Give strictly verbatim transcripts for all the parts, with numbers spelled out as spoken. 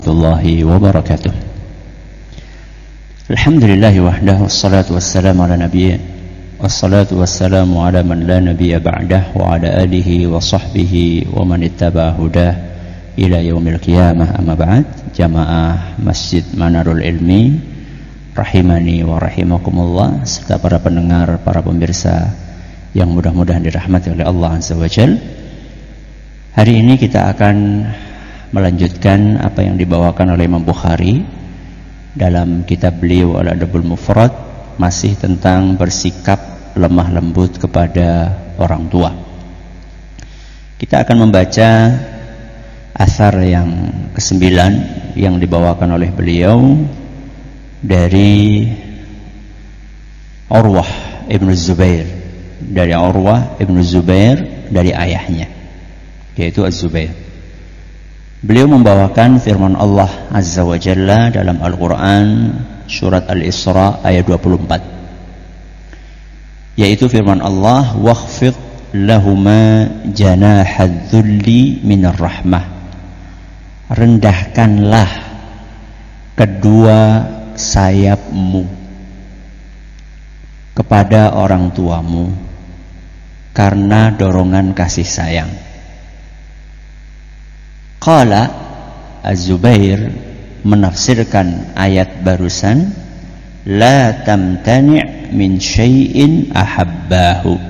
warahmatullahi wabarakatuh. Alhamdulillah wahdah wassalatu wassalamu ala nabiyyi wassalatu wassalamu ala man la nabiyya ba'dah wa ala alihi wa sahbihi wa man ittaba hudah ila yaumil qiyamah. Amma ba'd. Jamaah Masjid Manarul Ilmi rahimani wa rahimakumullah, serta para pendengar, para pemirsa yang mudah-mudahan dirahmati oleh Allah Azza wa Jalla. Hari ini kita akan melanjutkan apa yang dibawakan oleh Imam Bukhari dalam kitab beliau Al-Adabul Mufrad, masih tentang bersikap lemah lembut kepada orang tua. Kita akan membaca asar yang kesembilan yang dibawakan oleh beliau dari Urwah ibnu Zubair, dari Urwah ibnu Zubair dari ayahnya, yaitu Az-Zubair. Beliau membawakan firman Allah Azza wa Jalla dalam Al-Quran surat Al-Isra ayat dua puluh empat, yaitu firman Allah, wakhfid lahuma janahadzulli minar rahmah, rendahkanlah kedua sayapmu kepada orang tuamu karena dorongan kasih sayang. Qala Az-Zubair menafsirkan ayat barusan, la tamtani' min syai'in ahabbahu,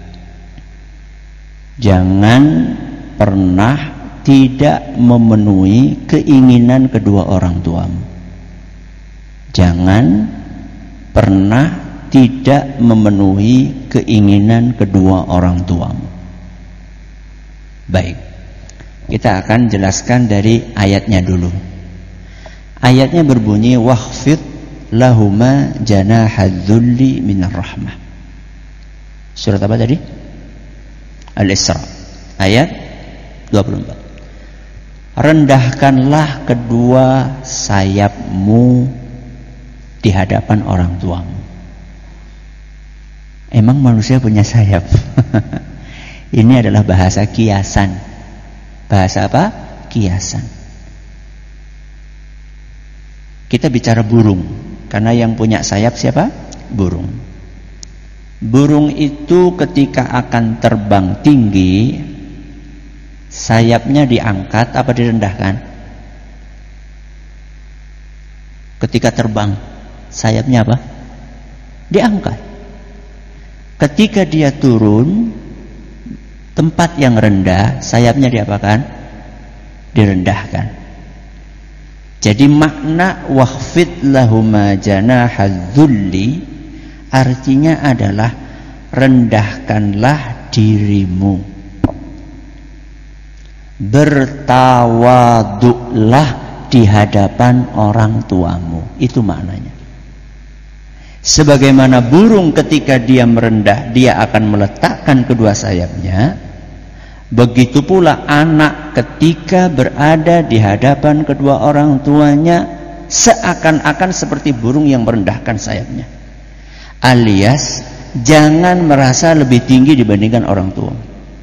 jangan pernah tidak memenuhi keinginan kedua orang tuamu. Jangan pernah tidak memenuhi keinginan kedua orang tuamu. Baik, kita akan jelaskan dari ayatnya dulu. Ayatnya berbunyi, wakhfid lahuma janahadzulli minar rahmah. Surat apa tadi? Al-Isra ayat dua puluh empat. Rendahkanlah kedua sayapmu di hadapan orang tuamu. Emang manusia punya sayap? Ini adalah bahasa kiasan. Bahasa apa? Kiasan. Kita bicara burung, karena yang punya sayap siapa? Burung. Burung itu ketika akan terbang tinggi, sayapnya diangkat apa direndahkan? Ketika terbang, sayapnya apa? Diangkat. Ketika dia turun, tempat yang rendah, sayapnya diapakan? Direndahkan. Jadi makna wakhfid lahuma janahadzulli artinya adalah rendahkanlah dirimu, bertawaduklah di hadapan orang tuamu. Itu maknanya. Sebagaimana burung ketika dia merendah, dia akan meletakkan kedua sayapnya, begitu pula anak ketika berada di hadapan kedua orang tuanya seakan-akan seperti burung yang merendahkan sayapnya. Alias jangan merasa lebih tinggi dibandingkan orang tua.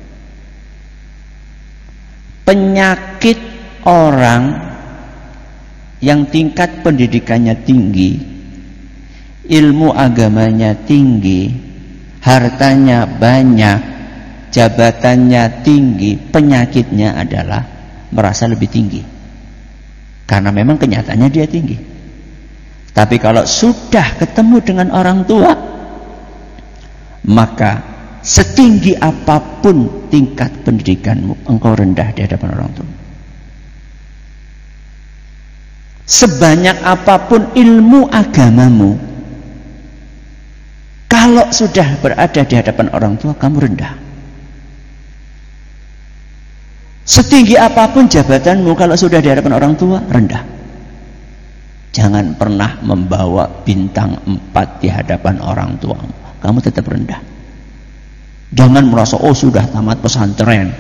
Penyakit orang yang tingkat pendidikannya tinggi, ilmu agamanya tinggi, hartanya banyak, jabatannya tinggi, penyakitnya adalah merasa lebih tinggi. Karena memang kenyataannya dia tinggi. Tapi kalau sudah ketemu dengan orang tua, maka setinggi apapun tingkat pendidikanmu, engkau rendah di hadapan orang tua. Sebanyak apapun ilmu agamamu, kalau sudah berada di hadapan orang tua, kamu rendah. Setinggi apapun jabatanmu, kalau sudah di hadapan orang tua, rendah. Jangan pernah membawa bintang empat di hadapan orang tuamu. Kamu tetap rendah. Jangan merasa, oh sudah tamat pesantren,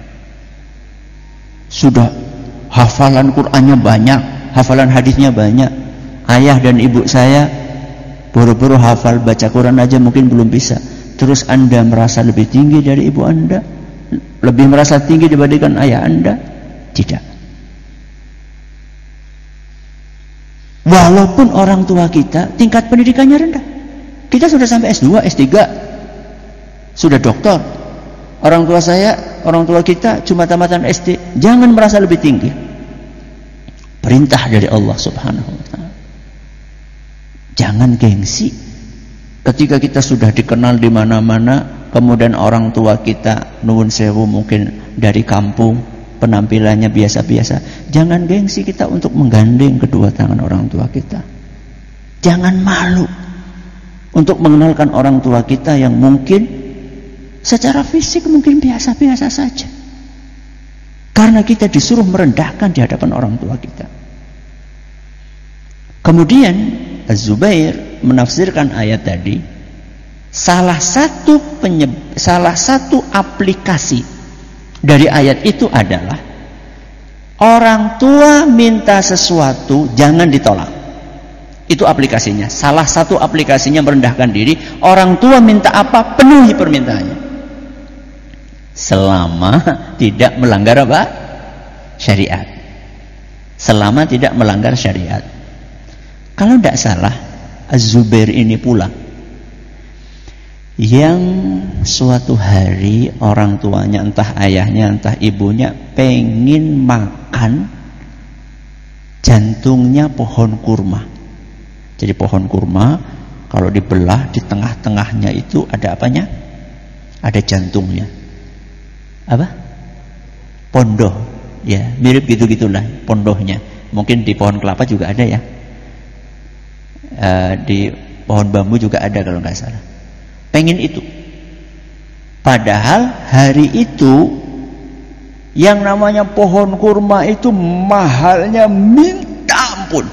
sudah hafalan Qur'annya banyak, hafalan hadisnya banyak. Ayah dan ibu saya buru-buru hafal baca Quran aja mungkin belum bisa. Terus Anda merasa lebih tinggi dari ibu Anda? Lebih merasa tinggi dibandingkan ayah Anda? Tidak. Walaupun orang tua kita tingkat pendidikannya rendah. Kita sudah sampai S dua, S tiga, sudah doktor. Orang tua saya, orang tua kita cuma tamatan S D. Jangan merasa lebih tinggi. Perintah dari Allah Subhanahu wa taala. Jangan gengsi. Ketika kita sudah dikenal di mana-mana, kemudian orang tua kita nuwun sewu mungkin dari kampung, penampilannya biasa-biasa. Jangan gengsi kita untuk menggandeng kedua tangan orang tua kita. Jangan malu untuk mengenalkan orang tua kita yang mungkin secara fisik mungkin biasa-biasa saja. Karena kita disuruh merendahkan di hadapan orang tua kita. Kemudian Az-Zubair menafsirkan ayat tadi, salah satu penyeb, salah satu aplikasi dari ayat itu adalah orang tua minta sesuatu jangan ditolak. Itu aplikasinya. Salah satu aplikasinya merendahkan diri. Orang tua minta apa, penuhi permintaannya. Selama tidak melanggar apa? Syariat. Selama tidak melanggar syariat. Kalau tidak salah, Az-Zubair ini pula yang suatu hari orang tuanya, entah ayahnya, entah ibunya, pengen makan jantungnya pohon kurma. Jadi pohon kurma kalau dibelah di tengah-tengahnya itu ada apanya? Ada jantungnya. Apa? Pondoh. Ya, mirip gitu-gitulah pondohnya. Mungkin di pohon kelapa juga ada ya. E, di pohon bambu juga ada kalau nggak salah. Pengen itu. Padahal hari itu yang namanya pohon kurma itu mahalnya minta ampun.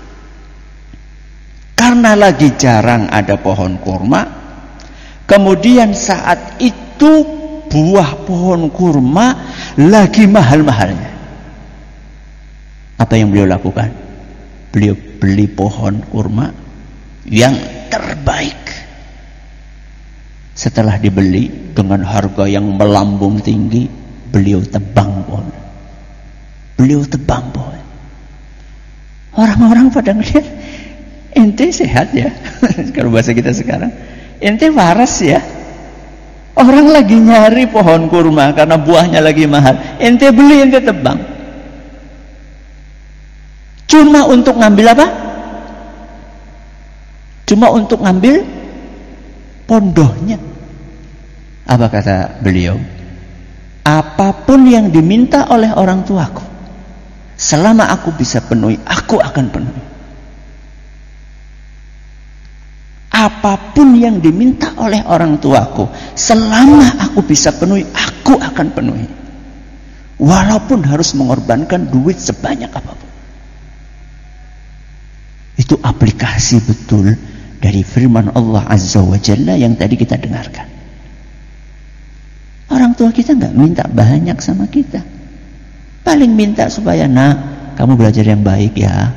Karena lagi jarang ada pohon kurma. Kemudian saat itu buah pohon kurma lagi mahal-mahalnya. Apa yang beliau lakukan? Beliau beli pohon kurma yang terbaik. Setelah dibeli dengan harga yang melambung tinggi, beliau tebang pohon. Beliau tebang pohon. Orang-orang pada ngelihat, ente sehat ya. Kalau bahasa kita sekarang, ente waras ya. Orang lagi nyari pohon kurma karena buahnya lagi mahal. Ente beli, ente tebang. Cuma untuk ngambil apa? Cuma untuk ngambil pondohnya. Apa kata beliau? Apapun yang diminta oleh orang tuaku, selama aku bisa penuhi, aku akan penuhi. Apapun yang diminta oleh orang tuaku, selama aku bisa penuhi, aku akan penuhi. Walaupun harus mengorbankan duit sebanyak apapun. Itu aplikasi betul dari firman Allah Azza wa Jalla yang tadi kita dengarkan. Orang tua kita nggak minta banyak sama kita. Paling minta supaya, nak, kamu belajar yang baik ya.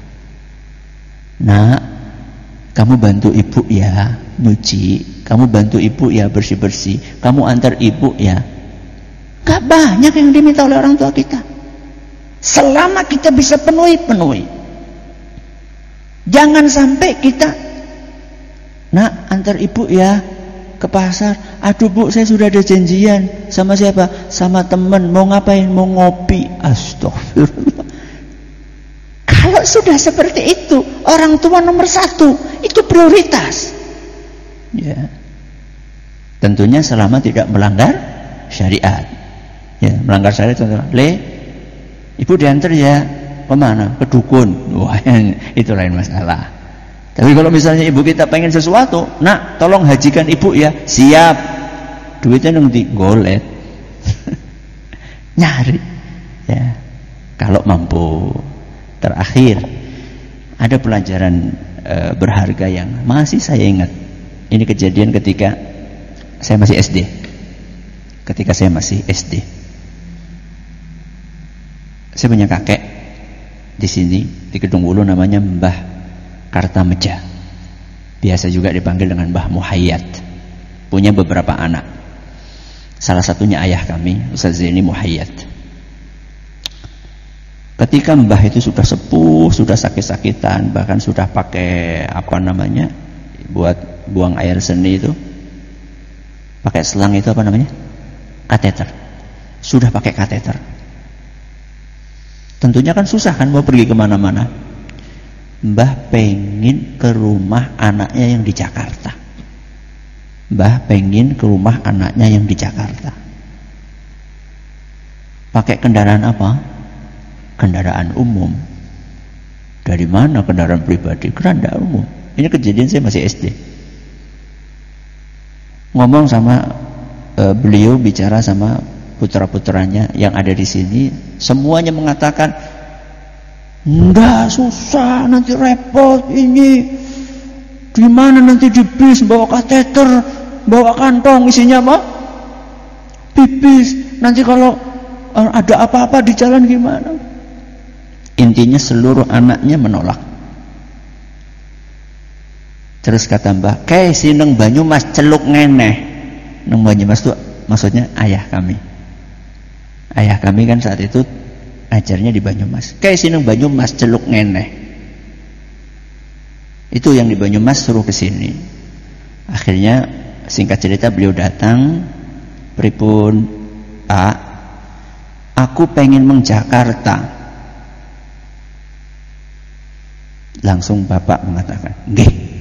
Nak, kamu bantu ibu ya nyuci, kamu bantu ibu ya bersih-bersih, kamu antar ibu ya. Gak banyak yang diminta oleh orang tua kita. Selama kita bisa penuhi, penuhi. Jangan sampai kita, nak, antar ibu ya ke pasar. Aduh bu, saya sudah ada janjian. Sama siapa? Sama teman. Mau ngapain? Mau ngopi. Astagfirullah. Kalau sudah seperti itu, orang tua nomor satu, itu prioritas. Ya. Tentunya selama tidak melanggar syariat. Ya, melanggar syariat contohnya, le, ibu diantar ya kemana? Ke dukun. Wah, itu lain masalah. Tapi kalau misalnya ibu kita pengen sesuatu, nak, tolong hajikan ibu ya. Siap. Duitnya nanti golet. Nyari. Ya. Kalau mampu. Terakhir, ada pelajaran e, berharga yang masih saya ingat. Ini kejadian ketika saya masih S D. Ketika saya masih S D. Saya punya kakek di sini, di Kedung Wulu, namanya Mbah Kartameja. Biasa juga dipanggil dengan Mbah Muhayyad. Punya beberapa anak. Salah satunya ayah kami, Ustaz Zaini Muhayyad. Ketika mbah itu sudah sepuh, sudah sakit-sakitan, bahkan sudah pakai apa namanya buat buang air seni itu, pakai selang itu apa namanya, kateter, sudah pakai kateter. Tentunya kan susah kan mau pergi kemana-mana. Mbah pengen ke rumah anaknya yang di Jakarta. Mbah pengen ke rumah anaknya yang di Jakarta. Pakai kendaraan apa? Kendaraan umum. Dari mana kendaraan pribadi? Kendaraan umum. Ini kejadian saya masih S D. Ngomong sama e, beliau bicara sama putra-putranya yang ada di sini, semuanya mengatakan, enggak, susah, nanti repot ini. Di mana nanti di bis bawa kateter, bawa kantong isinya apa? Pipis. Nanti kalau e, ada apa-apa di jalan gimana? Intinya seluruh anaknya menolak. Terus kata mbah, "Kayak si neng Banyumas celuk ngeneh." Neng Banyumas itu maksudnya ayah kami. Ayah kami kan saat itu ajarnya di Banyumas. Kayak si neng Banyumas celuk ngeneh. Itu yang di Banyumas suruh ke sini. Akhirnya singkat cerita beliau datang, "Pripun, Pak? Aku pengen meng Jakarta." Langsung bapak mengatakan, "Nggih."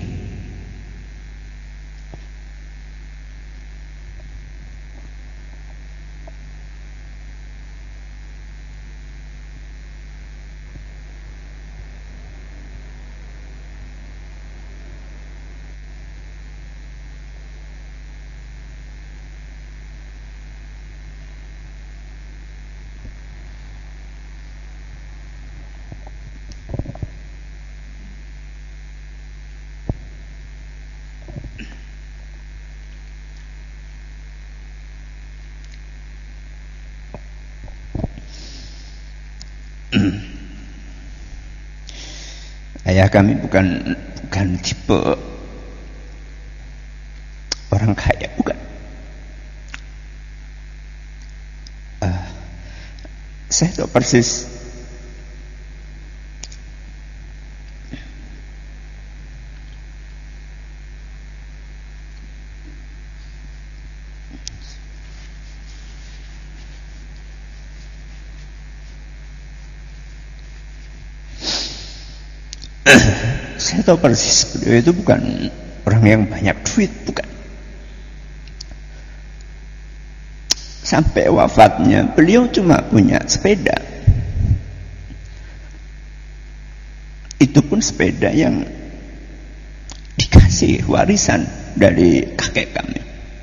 Ayah kami bukan bukan tipe orang kaya, bukan. Uh, saya tahu persis saya tahu persis beliau itu bukan orang yang banyak duit, bukan. Sampai wafatnya beliau cuma punya sepeda. Itu pun sepeda yang dikasih warisan dari kakek kami.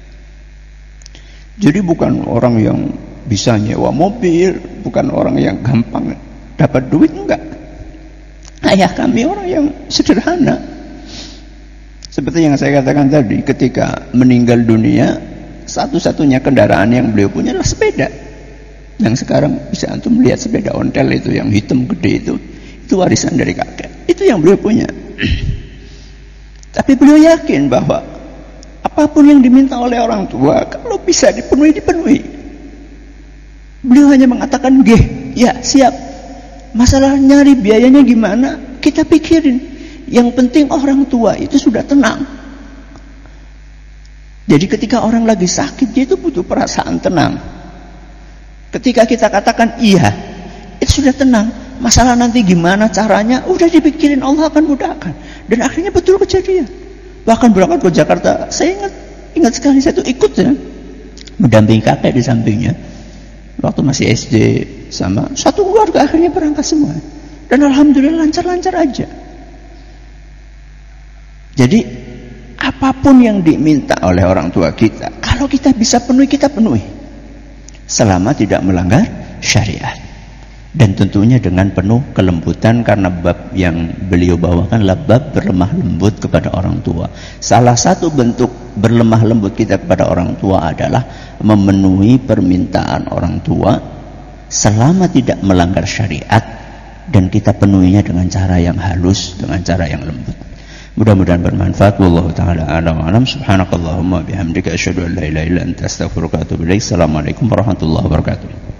Jadi bukan orang yang bisa nyewa mobil, bukan orang yang gampang dapat duit, enggak. Ayah kami orang yang sederhana. Seperti yang saya katakan tadi, ketika meninggal dunia, satu-satunya kendaraan yang beliau punya adalah sepeda. Yang sekarang bisa antum melihat sepeda ontel itu yang hitam gede itu, itu warisan dari kakek. Itu yang beliau punya. Tapi beliau yakin bahwa apapun yang diminta oleh orang tua, kalau bisa dipenuhi, dipenuhi. Beliau hanya mengatakan, "Nggih, ya siap. Masalah nyari biayanya gimana? Kita pikirin. Yang penting orang tua itu sudah tenang." Jadi ketika orang lagi sakit, dia itu butuh perasaan tenang. Ketika kita katakan iya, itu sudah tenang. Masalah nanti gimana caranya, udah dipikirin, Allah akan mudahkan. Dan akhirnya betul kejadian. Bahkan berangkat ke Jakarta, saya ingat ingat sekali saya itu ikut ya, mendampingi kakek di sampingnya. Waktu masih S D sama satu keluarga akhirnya berangkat semua. Dan alhamdulillah lancar-lancar aja. Jadi apapun yang diminta oleh orang tua kita, kalau kita bisa penuhi, kita penuhi. Selama tidak melanggar syariat. Dan tentunya dengan penuh kelembutan, karena bab yang beliau bawakan adalah bab berlemah lembut kepada orang tua. Salah satu bentuk berlemah lembut kita kepada orang tua adalah memenuhi permintaan orang tua selama tidak melanggar syariat, dan kita penuhinya dengan cara yang halus, dengan cara yang lembut. Mudah-mudahan bermanfaat. Wallahu taala a'lam wa a'lam. Subhanakallahumma bihamdika asyhadu an la ilaha illa anta astaghfiruka wa atubu ilaik. Assalamualaikum warahmatullahi wabarakatuh.